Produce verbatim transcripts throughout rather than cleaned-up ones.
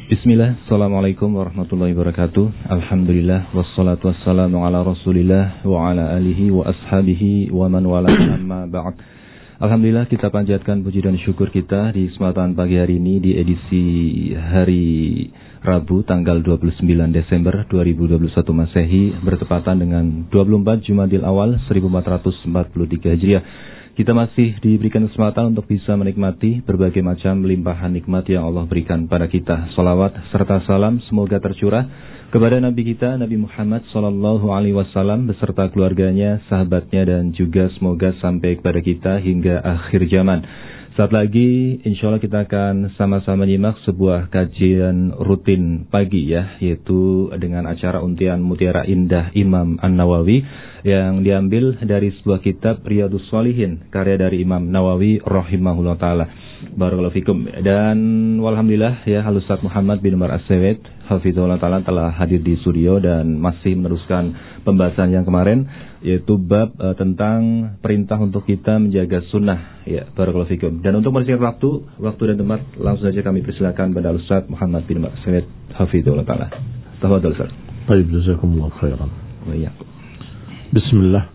Bismillah, Assalamualaikum warahmatullahi wabarakatuh. Alhamdulillah, wassalatu wassalamu ala rasulillah wa ala alihi wa ashabihi wa man wala amma ba'd. Alhamdulillah, kita panjatkan puji dan syukur kita di kesempatan pagi hari ini di edisi hari Rabu tanggal dua puluh sembilan Desember dua ribu dua puluh satu Masehi bertepatan dengan dua puluh empat Jumadil Awal seribu empat ratus empat puluh tiga Hijriah. Kita masih diberikan kesempatan untuk bisa menikmati berbagai macam limpahan nikmat yang Allah berikan pada kita. Salawat serta salam semoga tercurah kepada Nabi kita, Nabi Muhammad Sallallahu Alaihi Wasallam beserta keluarganya, sahabatnya, dan juga semoga sampai kepada kita hingga akhir zaman. Saat lagi insya Allah kita akan sama-sama nyimak sebuah kajian rutin pagi ya, yaitu dengan acara untian Mutiara Indah Imam An-Nawawi yang diambil dari sebuah kitab Riyadhus Shalihin karya dari Imam Nawawi rahimahullah ta'ala. Barakallahu fikum. Dan walhamdulillah ya, Al-Ustaz Muhammad bin Umar As-Sawed hafizahullah ta'ala telah hadir di studio dan masih meneruskan pembahasan yang kemarin, yaitu bab uh, tentang perintah untuk kita menjaga sunnah ya. Barakallahu fikum. Dan untuk mempersingkat waktu, waktu dan tempat, langsung saja kami persilakan pada Al-Ustaz Muhammad bin Umar As-Sawed hafizahullah ta'ala. Tafadhal Ustaz. Baik, jazakumullah khairan. Wa iyyakum. Bismillah.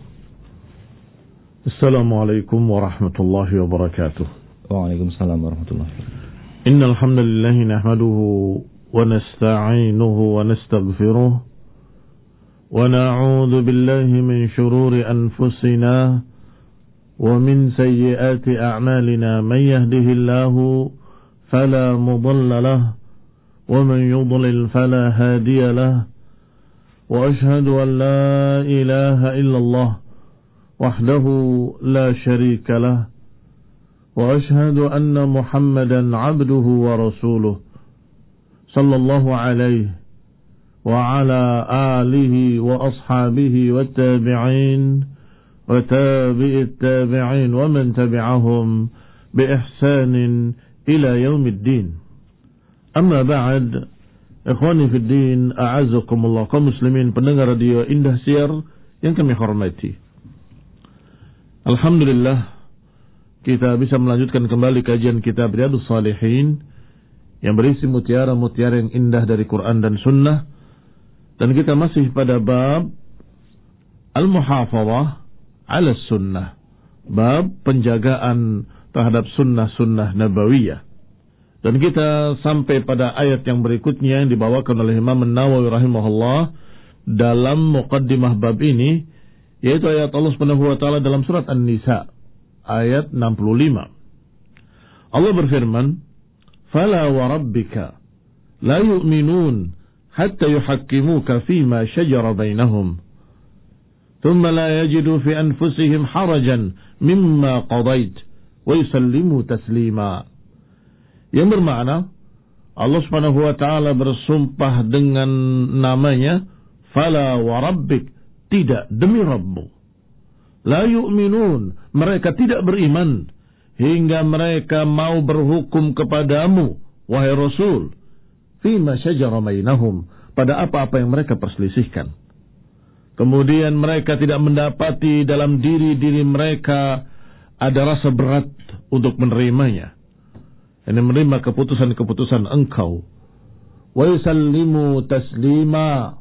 Assalamualaikum warahmatullahi wabarakatuh. Waalaikumsalam warahmatullahi wabarakatuh. Innal hamdalillah nahmaduhu wa nasta'inuhu wa nastaghfiruh wa na'udzu billahi min shururi anfusina wa min sayyiati a'malina. Man yahdihillahu fala mudilla lahu wa man yudlil fala hadiya lahu. وأشهد أن لا إله إلا الله وحده لا شريك له وأشهد أن محمدا عبده ورسوله صلى الله عليه وعلى آله وأصحابه والتابعين وتابع التابعين ومن تبعهم بإحسان إلى يوم الدين. أما بعد, Ikhwani fi din, a'azakumullah, kaum muslimin pendengar radio Indah Siar yang kami hormati. Alhamdulillah, kita bisa melanjutkan kembali kajian kitab Riyadhus Shalihin yang berisi mutiara-mutiara yang indah dari Quran dan Sunnah. Dan kita masih pada bab Al-Muhafadhah ala Sunnah, bab penjagaan terhadap sunnah-sunnah nabawiyah. Dan kita sampai pada ayat yang berikutnya yang dibawakan oleh Imam An-Nawawi rahimahullah dalam muqaddimah bab ini, yaitu ayat Allah Subhanahu wa taala dalam surat An-Nisa ayat enam puluh lima. Allah berfirman, "Fala wa rabbika la yu'minun hatta yuhakkimuka fima shajara bainahum, thumma la yajidu fi anfusihim harajan mimma qadait wa yusallimu taslima." Yang bermakna Allah Subhanahu wa taala bersumpah dengan namanya, fala wa rabbik, tidak, demi Rabbmu, la yu'minun, mereka tidak beriman hingga mereka mau berhukum kepadamu wahai Rasul, fima syajara bainahum, pada apa-apa yang mereka perselisihkan. Kemudian mereka tidak mendapati dalam diri-diri mereka ada rasa berat untuk menerimanya, yang menerima keputusan-keputusan engkau, wa yusallimu taslima,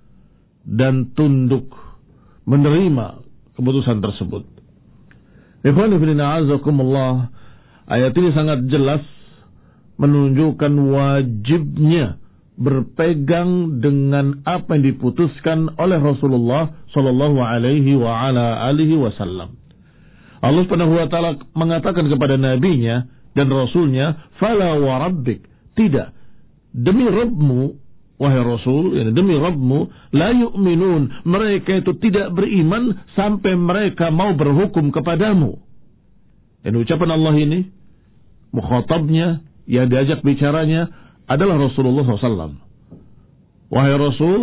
dan tunduk menerima keputusan tersebut. Ikhwani fillah azakumullah, ayat ini sangat jelas menunjukkan wajibnya berpegang dengan apa yang diputuskan oleh Rasulullah sallallahu alaihi wa ala alihi wasallam. Allah Subhanahu wa taala mengatakan kepada nabinya dan Rasulnya, fala wa rabbik, tidak, demi Rabbmu wahai Rasul, yani demi Rabbmu, la yu'minun, mereka itu tidak beriman sampai mereka mau berhukum kepadamu. Dan ucapan Allah ini, mukhatabnya, yang diajak bicaranya adalah Rasulullah shallallahu alaihi wasallam. Wahai Rasul,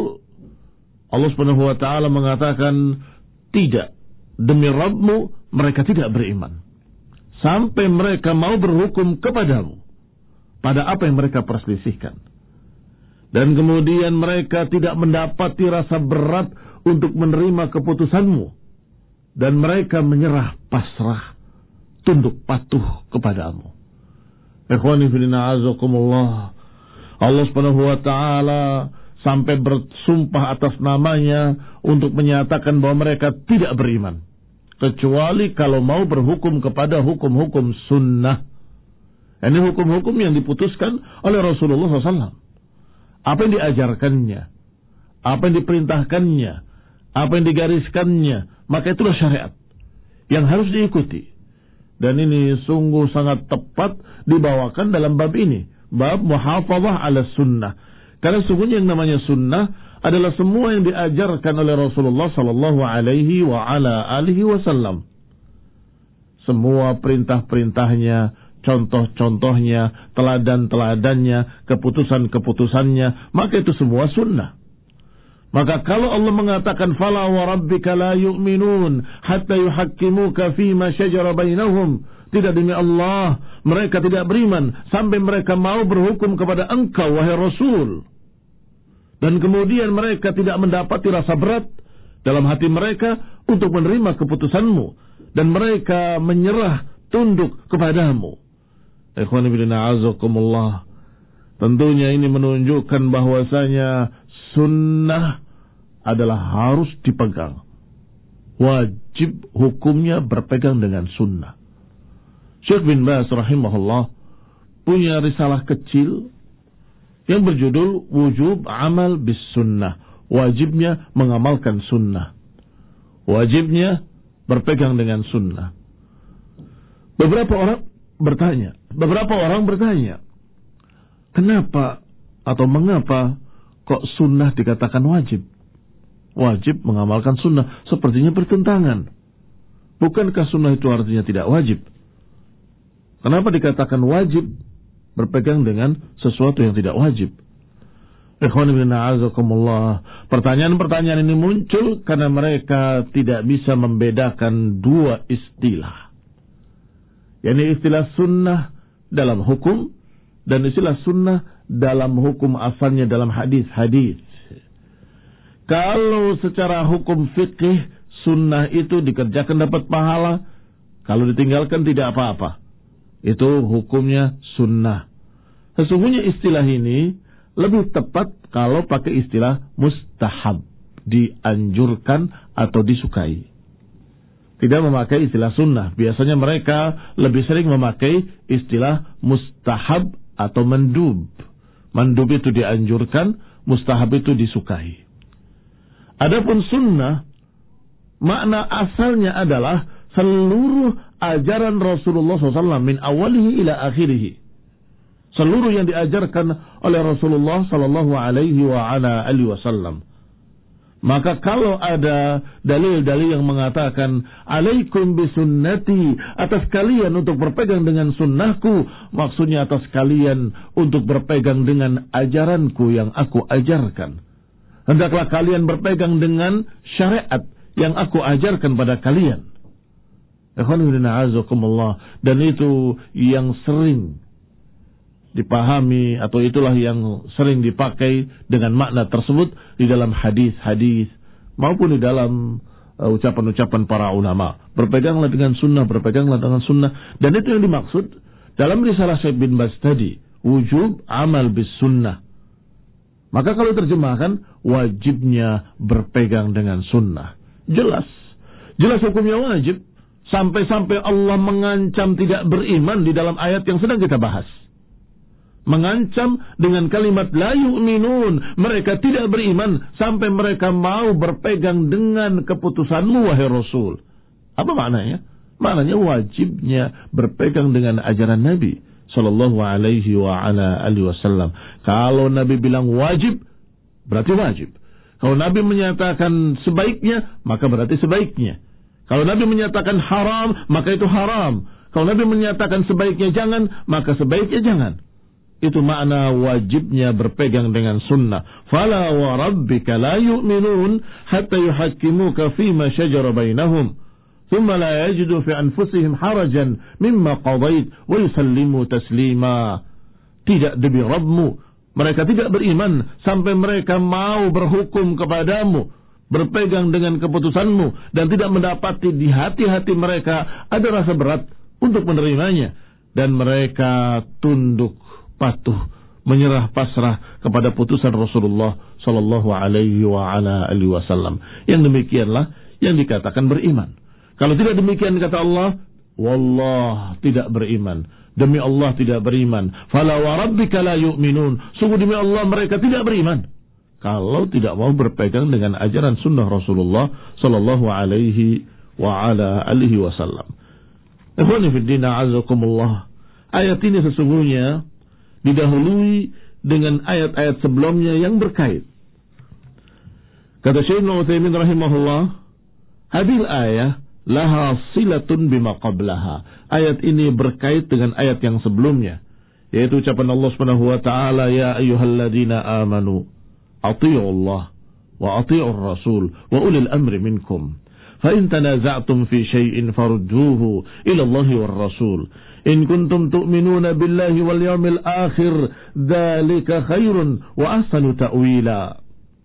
Allah Subhanahu wa taala mengatakan, tidak, demi Rabbmu mereka tidak beriman sampai mereka mau berhukum kepadamu pada apa yang mereka perselisihkan. Dan kemudian mereka tidak mendapati rasa berat untuk menerima keputusanmu, dan mereka menyerah pasrah, tunduk patuh kepadamu. Ikhwani fillah azakumullah, Allah Subhanahu wa taala sampai bersumpah atas namanya untuk menyatakan bahwa mereka tidak beriman kecuali kalau mau berhukum kepada hukum-hukum sunnah. Ini hukum-hukum yang diputuskan oleh Rasulullah shallallahu alaihi wasallam. Apa yang diajarkannya, apa yang diperintahkannya, apa yang digariskannya, maka itulah syariat yang harus diikuti. Dan ini sungguh sangat tepat dibawakan dalam bab ini, bab muhafazah ala sunnah. Karena sungguhnya yang namanya sunnah adalah semua yang diajarkan oleh Rasulullah sallallahu alaihi wa ala alihi wasallam. Semua perintah-perintahnya, contoh-contohnya, teladan-teladannya, keputusan-keputusannya, maka itu semua sunnah. Maka kalau Allah mengatakan fala wa rabbika la yu'minun hatta yuhakkimuka fima syajara bainahum, tidak demi Allah mereka tidak beriman sampai mereka mau berhukum kepada engkau wahai Rasul. Dan kemudian mereka tidak mendapati rasa berat dalam hati mereka untuk menerima keputusanmu dan mereka menyerah tunduk kepadamu. Ikhwan fillah azakumullah. Tentunya ini menunjukkan bahwasanya sunnah adalah harus dipegang. Wajib hukumnya berpegang dengan sunnah. Syekh bin Baz rahimahullah punya risalah kecil yang berjudul Wujub Amal bis Sunnah. Wajibnya mengamalkan sunnah. Wajibnya berpegang dengan sunnah. Beberapa orang bertanya, beberapa orang bertanya, kenapa atau mengapa kok sunnah dikatakan wajib? Wajib mengamalkan sunnah, sepertinya bertentangan. Bukankah sunnah itu artinya tidak wajib? Kenapa dikatakan wajib berpegang dengan sesuatu yang tidak wajib? Ikhwan fillah azakumullah. Pertanyaan-pertanyaan ini muncul karena mereka tidak bisa membedakan dua istilah. yakni istilah sunnah dalam hukum dan istilah sunnah dalam hukum asalnya dalam hadis-hadis. Kalau secara hukum fikih sunnah itu dikerjakan dapat pahala, kalau ditinggalkan tidak apa-apa. Itu hukumnya sunnah. Sesungguhnya istilah ini lebih tepat kalau pakai istilah mustahab, dianjurkan atau disukai. Tidak memakai istilah sunnah. Biasanya mereka lebih sering memakai istilah mustahab atau mandub. Mandub itu dianjurkan, mustahab itu disukai. Adapun sunnah, makna asalnya adalah seluruh ajaran Rasulullah shallallahu alaihi wasallam min awalihi ila akhirihi. Seluruh yang diajarkan oleh Rasulullah sallallahu alaihi wa ala alihi wasallam. Maka kalau ada dalil-dalil yang mengatakan alaikum bisunnati, atas kalian untuk berpegang dengan sunnahku, maksudnya atas kalian untuk berpegang dengan ajaranku yang aku ajarkan. Hendaklah kalian berpegang dengan syariat yang aku ajarkan pada kalian. Dan itu yang sering dipahami atau itulah yang sering dipakai dengan makna tersebut di dalam hadis-hadis maupun di dalam uh, ucapan-ucapan para ulama. Berpeganglah dengan sunnah, berpeganglah dengan sunnah. Dan itu yang dimaksud dalam risalah Syekh bin Baz tadi, wujub amal bis sunnah. Maka kalau terjemahkan, wajibnya berpegang dengan sunnah. Jelas. Jelas hukumnya wajib. Sampai-sampai Allah mengancam tidak beriman di dalam ayat yang sedang kita bahas. Mengancam dengan kalimat la yu'minun. Mereka tidak beriman sampai mereka mau berpegang dengan keputusanmu wahai Rasul. Apa maknanya? Maknanya wajibnya berpegang dengan ajaran Nabi sallallahu alaihi wa ala alihi wasallam. Kalau Nabi bilang wajib, berarti wajib. Kalau Nabi menyatakan sebaiknya, maka berarti sebaiknya. Kalau Nabi menyatakan haram, maka itu haram. Kalau Nabi menyatakan sebaiknya jangan, maka sebaiknya jangan. Itu makna wajibnya berpegang dengan sunnah. Fala wa rabbika la yu'minun hatta yuhakkimuka fima shajara bainahum. Thumma la yajidu fi anfusihim harajan mimma qadait wa yusallimu taslima. Tidak demi Rabbmu, mereka tidak beriman sampai mereka mau berhukum kepadamu, berpegang dengan keputusanmu, dan tidak mendapati di hati-hati mereka ada rasa berat untuk menerimanya, dan mereka tunduk patuh menyerah pasrah kepada putusan Rasulullah sallallahu alaihi wa ala alihi wasallam. Yang demikianlah yang dikatakan beriman. Kalau tidak demikian kata Allah, wallah tidak beriman. Demi Allah tidak beriman. Fala wa rabbika la yu'minun. Sungguh demi Allah mereka tidak beriman kalau tidak mau berpegang dengan ajaran sunnah Rasulullah sallallahu alaihi wa ala alihi wasallam. Ikhwani fid din, a'azzakumullah. Ayat ini sesungguhnya didahului dengan ayat-ayat sebelumnya yang berkait. Kata Syekh Ibnu Utsaimin rahimahullah, hadil ayah laha silatun bima qablaha. Ayat ini berkait dengan ayat yang sebelumnya, yaitu ucapan Allah Subhanahu wa taala, ya ayyuhalladzina amanu athi'u Allah wa athi'ur rasul wa ulil amri minkum. Fa in tanaza'tum fi syai'in farudduhu ila Allah war rasul. In kuntum tu'minuna billahi wal yawmil akhir, dzalika khairun wa ahsanu ta'wila.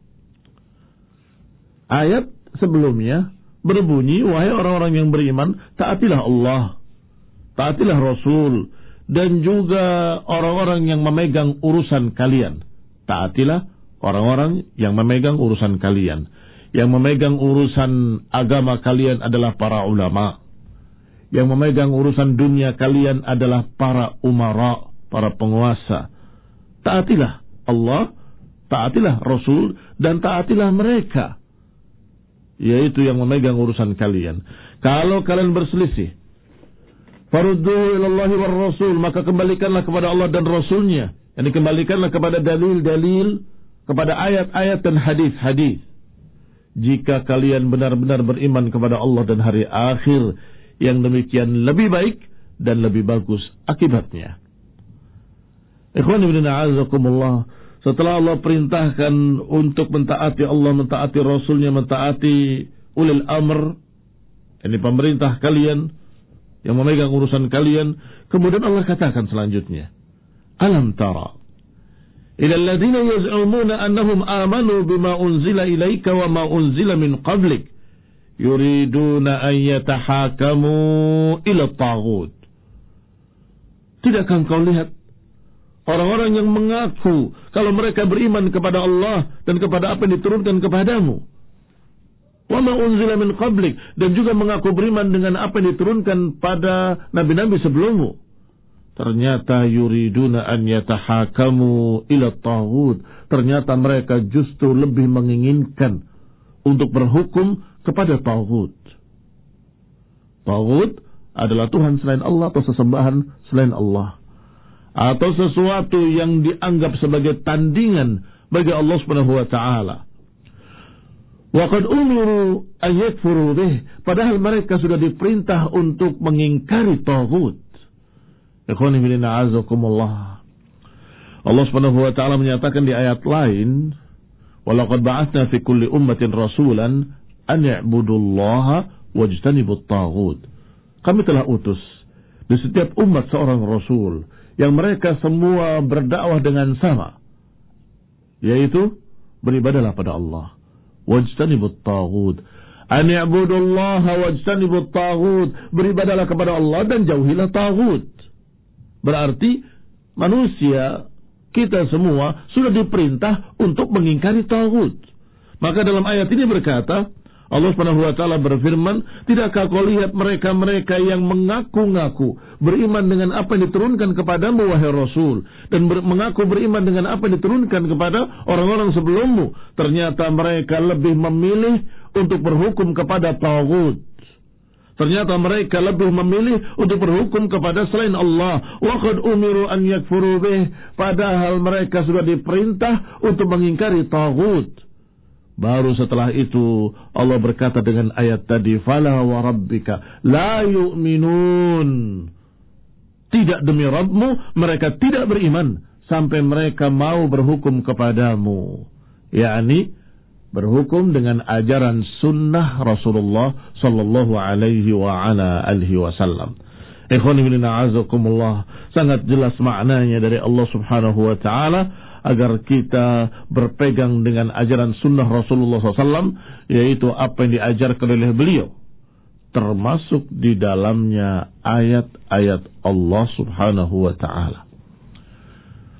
Ayat sebelumnya berbunyi, wahai orang-orang yang beriman, taatilah Allah, taatilah Rasul, dan juga orang-orang yang memegang urusan kalian. Taatilah orang-orang yang memegang urusan kalian. Yang memegang urusan agama kalian adalah para ulama. Yang memegang urusan dunia kalian adalah para umara, para penguasa. Taatilah Allah, taatilah Rasul, dan taatilah mereka, yaitu yang memegang urusan kalian. Kalau kalian berselisih, farudduhu ilallahi war rasul, maka kembalikanlah kepada Allah dan Rasulnya. Yani kembalikanlah kepada dalil-dalil, kepada ayat-ayat dan hadis-hadis. Jika kalian benar-benar beriman kepada Allah dan hari akhir, yang demikian lebih baik dan lebih bagus akibatnya. Ikhwan ibn a'azakumullah, setelah Allah perintahkan untuk mentaati Allah, mentaati Rasulnya, mentaati ulil amr, ini pemerintah kalian, yang memegang urusan kalian, kemudian Allah katakan selanjutnya, alam tara ila alladhina yaz'umuna annahum amanu bima unzila ilaika wa ma unzila min qablik yuriduna an yatahakamu ila taghut. Tidakkah engkau lihat orang-orang yang mengaku kalau mereka beriman kepada Allah dan kepada apa yang diturunkan kepadamu, wa ma unzila min qablik, dan juga mengaku beriman dengan apa yang diturunkan pada nabi-nabi sebelummu, ternyata yuriduna an yatahakamu ila taghut, ternyata mereka justru lebih menginginkan untuk berhukum kepada taghut. Taghut adalah Tuhan selain Allah atau sesembahan selain Allah, atau sesuatu yang dianggap sebagai tandingan bagi Allah Subhanahu wa taala. Wa qad umiru an yakfuru bih, padahal mereka sudah diperintah untuk mengingkari taghut. Ikhwani fillah a'azakumullah. Allah Subhanahu wa taala menyatakan di ayat lain, wa laqad ba'atsna fi kulli ummatin rasulan an ya'budullaha wajtanibut taghut. Kami telah utus di setiap umat seorang rasul yang mereka semua berdakwah dengan sama, yaitu beribadahlah pada Allah, wajtanibut taghut. An ya'budullaha wajtanibut taghut, beribadahlah kepada Allah dan jauhilah taghut. Berarti manusia, kita semua sudah diperintah untuk mengingkari taghut. Maka dalam ayat ini berkata, Allah Subhanahu wa taala berfirman, tidakkah kau lihat mereka-mereka yang mengaku-ngaku beriman dengan apa yang diturunkan kepadamu wahai Rasul, dan ber- mengaku beriman dengan apa yang diturunkan kepada orang-orang sebelummu, ternyata mereka lebih memilih untuk berhukum kepada taghut. Ternyata mereka lebih memilih untuk berhukum kepada selain Allah. Wa qad umiru an yakfuru bih, padahal mereka sudah diperintah untuk mengingkari taghut. Baru setelah itu Allah berkata dengan ayat tadi, fala wa rabbika la yu'minun, tidak demi Rabbmu mereka tidak beriman sampai mereka mau berhukum kepadamu, yakni berhukum dengan ajaran sunnah Rasulullah sallallahu alaihi wa ala alihi wasallam. Ikhwan fillah a'azakumullah, sangat jelas maknanya dari Allah Subhanahu wa taala agar kita berpegang dengan ajaran sunnah Rasulullah sallallahu alaihi wasallam, yaitu apa yang diajarkan oleh beliau, termasuk di dalamnya ayat-ayat Allah Subhanahu wa taala.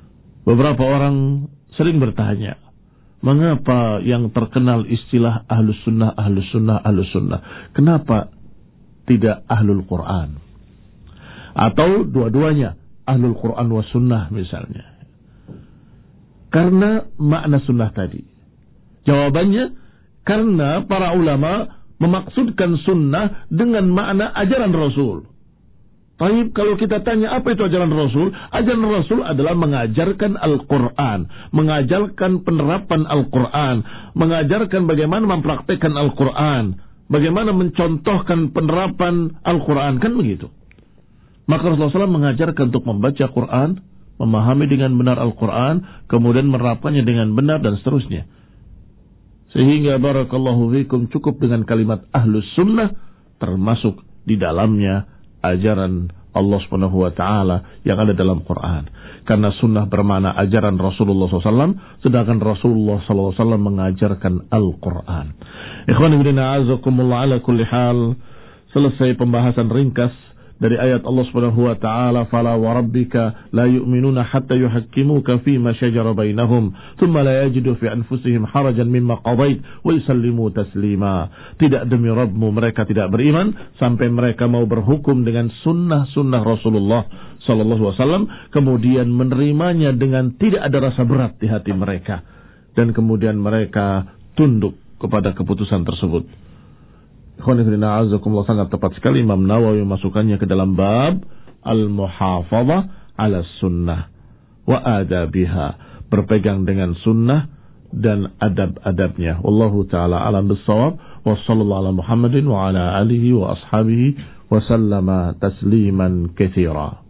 Beberapa orang sering bertanya, mengapa yang terkenal istilah ahlus sunnah, ahlus sunnah, ahlus sunnah, kenapa tidak ahlul Quran? Atau dua-duanya, ahlul Quran wa sunnah misalnya. Karena makna sunnah tadi. Jawabannya, karena para ulama memaksudkan sunnah dengan makna ajaran Rasul. Tapi kalau kita tanya apa itu ajaran Rasul? Ajaran Rasul adalah mengajarkan Al-Quran, mengajarkan penerapan Al-Quran, mengajarkan bagaimana mempraktekkan Al-Quran, bagaimana mencontohkan penerapan Al-Quran, kan begitu. Maka Rasulullah shallallahu alaihi wasallam mengajarkan untuk membaca Quran, memahami dengan benar Al-Quran, kemudian menerapkannya dengan benar dan seterusnya. Sehingga barakallahu fikum cukup dengan kalimat ahlus sunnah, termasuk di dalamnya ajaran Allah subhanahu wa ta'ala yang ada dalam Quran. Karena sunnah bermakna ajaran Rasulullah shallallahu alaihi wasallam, sedangkan Rasulullah shallallahu alaihi wasallam mengajarkan Al-Quran. Ikhwan fillah a'azakumullah, ala kulli hal, selesai pembahasan ringkas dari ayat Allah subhanahu wa ta'ala, fala wa rabbika la yu'minuna hatta yuhakkimuka fima shajara bainahum thumma la yajidu fi anfusihim harajan mimma qadait wa yusallimu taslima. Tidak demi Rabbmu, mereka tidak beriman sampai mereka mau berhukum dengan sunnah-sunnah Rasulullah sallallahu alaihi wasallam, kemudian menerimanya dengan tidak ada rasa berat di hati mereka, dan kemudian mereka tunduk kepada keputusan tersebut. Sangat tepat sekali Imam Nawawi memasukkannya ke dalam bab al-muhafadzah ala sunnah wa adabiha, berpegang dengan sunnah dan adab-adabnya. Wallahu ta'ala alam bissawab, wa sallallahu ala Muhammadin wa ala alihi wa ashabihi wa sallama tasliman katsira.